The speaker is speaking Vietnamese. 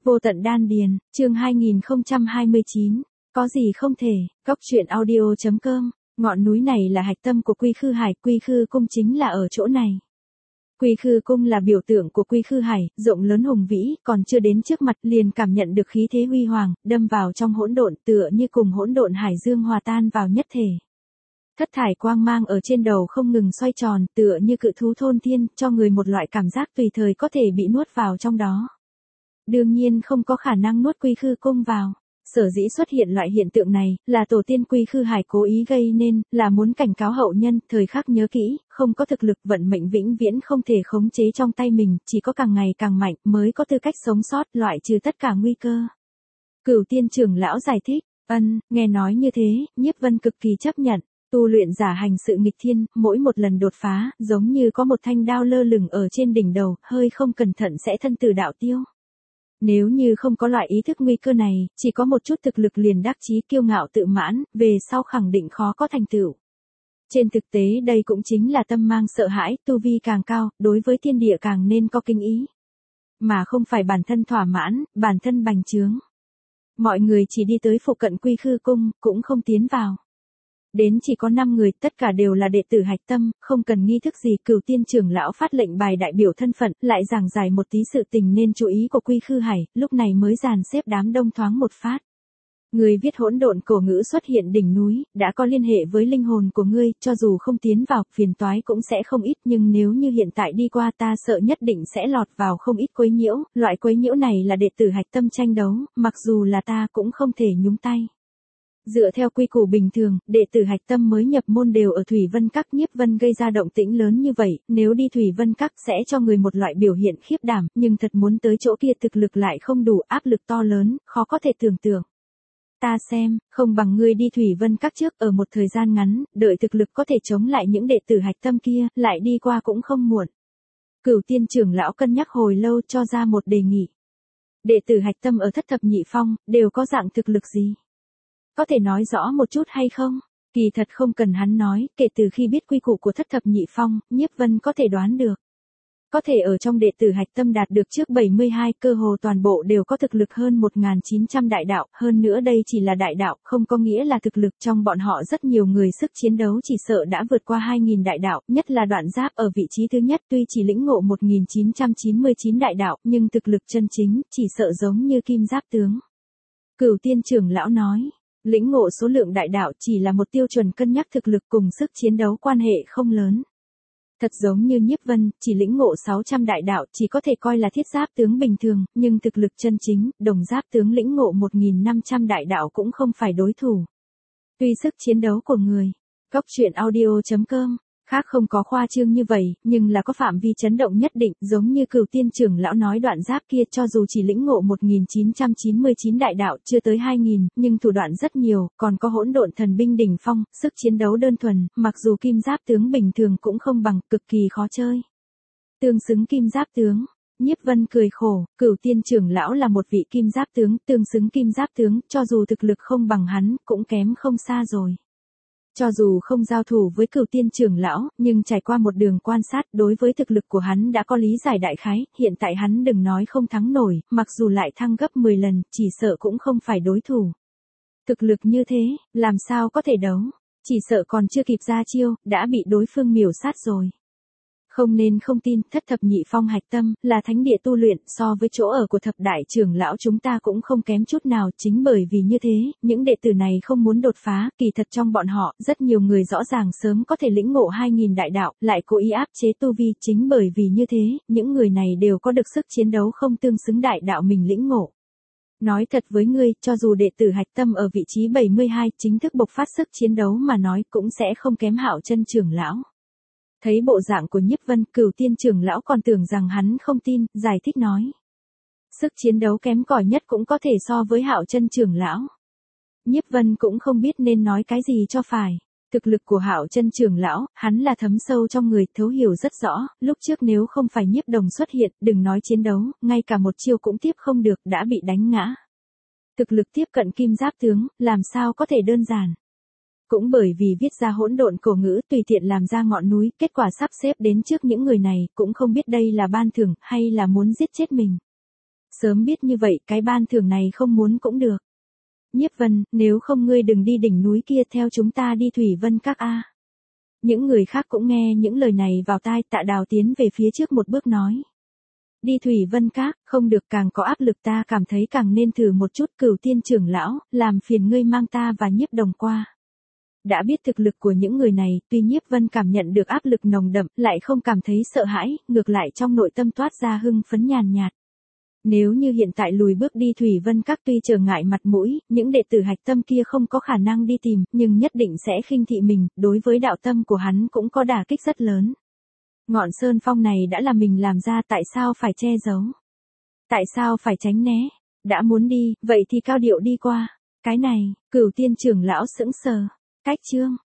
Vô tận đan điền, chương 2029, có gì không thể, Cóc truyện audio.com, ngọn núi này là hạch tâm của Quy Khư Hải, Quy Khư Cung chính là ở chỗ này. Quy Khư Cung là biểu tượng của Quy Khư Hải, rộng lớn hùng vĩ, còn chưa đến trước mặt liền cảm nhận được khí thế huy hoàng, đâm vào trong hỗn độn tựa như cùng hỗn độn hải dương hòa tan vào nhất thể. Thất thải quang mang ở trên đầu không ngừng xoay tròn, tựa như cự thú thôn thiên, cho người một loại cảm giác tùy thời có thể bị nuốt vào trong đó. Đương nhiên không có khả năng nuốt Quy Khư Cung vào. Sở dĩ xuất hiện loại hiện tượng này, là tổ tiên Quy Khư Hải cố ý gây nên, là muốn cảnh cáo hậu nhân, thời khắc nhớ kỹ, không có thực lực vận mệnh vĩnh viễn không thể khống chế trong tay mình, chỉ có càng ngày càng mạnh mới có tư cách sống sót, loại trừ tất cả nguy cơ. Cửu Tiên trưởng lão giải thích, nghe nói như thế, Nhiếp Vân cực kỳ chấp nhận. Tu luyện giả hành sự nghịch thiên, mỗi một lần đột phá, giống như có một thanh đao lơ lửng ở trên đỉnh đầu, hơi không cẩn thận sẽ thân tử đạo tiêu. Nếu như không có loại ý thức nguy cơ này, chỉ có một chút thực lực liền đắc chí kiêu ngạo tự mãn, về sau khẳng định khó có thành tựu. Trên thực tế đây cũng chính là tâm mang sợ hãi, tu vi càng cao, đối với thiên địa càng nên có kinh ý. Mà không phải bản thân thỏa mãn, bản thân bành trướng. Mọi người chỉ đi tới phụ cận Quy Khư Cung, cũng không tiến vào. Đến chỉ có 5 người, tất cả đều là đệ tử hạch tâm, không cần nghi thức gì. Cửu Tiên trưởng lão phát lệnh bài đại biểu thân phận, lại giảng giải một tí sự tình nên chú ý của Quy Khư Hải, lúc này mới dàn xếp đám đông thoáng một phát. Người viết hỗn độn cổ ngữ xuất hiện đỉnh núi, đã có liên hệ với linh hồn của ngươi, cho dù không tiến vào, phiền toái cũng sẽ không ít, nhưng nếu như hiện tại đi qua ta sợ nhất định sẽ lọt vào không ít quấy nhiễu, loại quấy nhiễu này là đệ tử hạch tâm tranh đấu, mặc dù là ta cũng không thể nhúng tay. Dựa theo quy củ bình thường, đệ tử hạch tâm mới nhập môn đều ở Thủy Vân Các. Nhiếp Vân gây ra động tĩnh lớn như vậy, nếu đi Thủy Vân Các sẽ cho người một loại biểu hiện khiếp đảm, nhưng thật muốn tới chỗ kia thực lực lại không đủ, áp lực to lớn, khó có thể tưởng tượng. Ta xem, không bằng ngươi đi Thủy Vân Các trước, ở một thời gian ngắn, đợi thực lực có thể chống lại những đệ tử hạch tâm kia, lại đi qua cũng không muộn. Cửu Tiên trưởng lão cân nhắc hồi lâu cho ra một đề nghị. Đệ tử hạch tâm ở thất thập nhị phong, đều có dạng thực lực gì? Có thể nói rõ một chút hay không? Kỳ thật không cần hắn nói, kể từ khi biết quy củ của thất thập nhị phong, Nhiếp Vân có thể đoán được. Có thể ở trong đệ tử hạch tâm đạt được trước 72, cơ hồ toàn bộ đều có thực lực hơn 1.900 đại đạo, hơn nữa đây chỉ là đại đạo, không có nghĩa là thực lực, trong bọn họ rất nhiều người sức chiến đấu chỉ sợ đã vượt qua 2.000 đại đạo, nhất là Đoạn Giáp ở vị trí thứ nhất tuy chỉ lĩnh ngộ 1.999 đại đạo, nhưng thực lực chân chính, chỉ sợ giống như Kim Giáp tướng. Cửu Tiên trưởng lão nói. Lĩnh ngộ số lượng đại đạo chỉ là một tiêu chuẩn cân nhắc thực lực cùng sức chiến đấu quan hệ không lớn. Thật giống như Nhiếp Vân, chỉ lĩnh ngộ 600 đại đạo chỉ có thể coi là thiết giáp tướng bình thường, nhưng thực lực chân chính, đồng giáp tướng lĩnh ngộ 1.500 đại đạo cũng không phải đối thủ. Tuy sức chiến đấu của người, Cóc truyện audio.com, khác không có khoa trương như vậy, nhưng là có phạm vi chấn động nhất định, giống như Cửu Tiên trưởng lão nói Đoạn Giáp kia cho dù chỉ lĩnh ngộ 1.999 đại đạo chưa tới 2.000, nhưng thủ đoạn rất nhiều, còn có hỗn độn thần binh đỉnh phong, sức chiến đấu đơn thuần, mặc dù Kim Giáp tướng bình thường cũng không bằng, cực kỳ khó chơi. Tương xứng Kim Giáp tướng. Nhiếp Vân cười khổ, Cửu Tiên trưởng lão là một vị Kim Giáp tướng, tương xứng Kim Giáp tướng, cho dù thực lực không bằng hắn, cũng kém không xa rồi. Cho dù không giao thủ với Cửu Tiên trưởng lão, nhưng trải qua một đường quan sát, đối với thực lực của hắn đã có lý giải đại khái, hiện tại hắn đừng nói không thắng nổi, mặc dù lại thăng gấp 10 lần, chỉ sợ cũng không phải đối thủ. Thực lực như thế, làm sao có thể đấu, chỉ sợ còn chưa kịp ra chiêu, đã bị đối phương miểu sát rồi. Không nên không tin, thất thập nhị phong hạch tâm, là thánh địa tu luyện, so với chỗ ở của thập đại trưởng lão chúng ta cũng không kém chút nào, chính bởi vì như thế, những đệ tử này không muốn đột phá, kỳ thật trong bọn họ, rất nhiều người rõ ràng sớm có thể lĩnh ngộ 2.000 đại đạo, lại cố ý áp chế tu vi, chính bởi vì như thế, những người này đều có được sức chiến đấu không tương xứng đại đạo mình lĩnh ngộ. Nói thật với ngươi, cho dù đệ tử hạch tâm ở vị trí 72, chính thức bộc phát sức chiến đấu mà nói cũng sẽ không kém Hạo Chân trưởng lão. Thấy bộ dạng của Nhiếp Vân, Cửu Tiên trưởng lão còn tưởng rằng hắn không tin, giải thích nói. Sức chiến đấu kém cỏi nhất cũng có thể so với Hạo Chân trưởng lão. Nhiếp Vân cũng không biết nên nói cái gì cho phải. Thực lực của Hạo Chân trưởng lão, hắn là thấm sâu trong người, thấu hiểu rất rõ, lúc trước nếu không phải Nhiếp Đồng xuất hiện, đừng nói chiến đấu, ngay cả một chiêu cũng tiếp không được, đã bị đánh ngã. Thực lực tiếp cận Kim Giáp tướng, làm sao có thể đơn giản. Cũng bởi vì viết ra hỗn độn cổ ngữ tùy tiện làm ra ngọn núi, kết quả sắp xếp đến trước những người này, cũng không biết đây là ban thưởng, hay là muốn giết chết mình. Sớm biết như vậy cái ban thưởng này không muốn cũng được. Nhiếp Vân, nếu không ngươi đừng đi đỉnh núi kia, theo chúng ta đi Thủy Vân Các a. Những người khác cũng nghe những lời này vào tai, Tạ Đào tiến về phía trước một bước nói. Đi Thủy Vân Các, không được, càng có áp lực, ta cảm thấy càng nên thử một chút. Cửu Tiên trưởng lão, làm phiền ngươi mang ta và Nhiếp Đồng qua. Đã biết thực lực của những người này, tuy Nhiếp Vân cảm nhận được áp lực nồng đậm, lại không cảm thấy sợ hãi, ngược lại trong nội tâm toát ra hưng phấn nhàn nhạt. Nếu như hiện tại lùi bước đi Thủy Vân Các, tuy trở ngại mặt mũi, những đệ tử hạch tâm kia không có khả năng đi tìm, nhưng nhất định sẽ khinh thị mình, đối với đạo tâm của hắn cũng có đả kích rất lớn. Ngọn sơn phong này đã là mình làm ra, tại sao phải che giấu? Tại sao phải tránh né? Đã muốn đi, vậy thì cao điệu đi qua. Cái này, Cửu Tiên trưởng lão sững sờ. Cách chương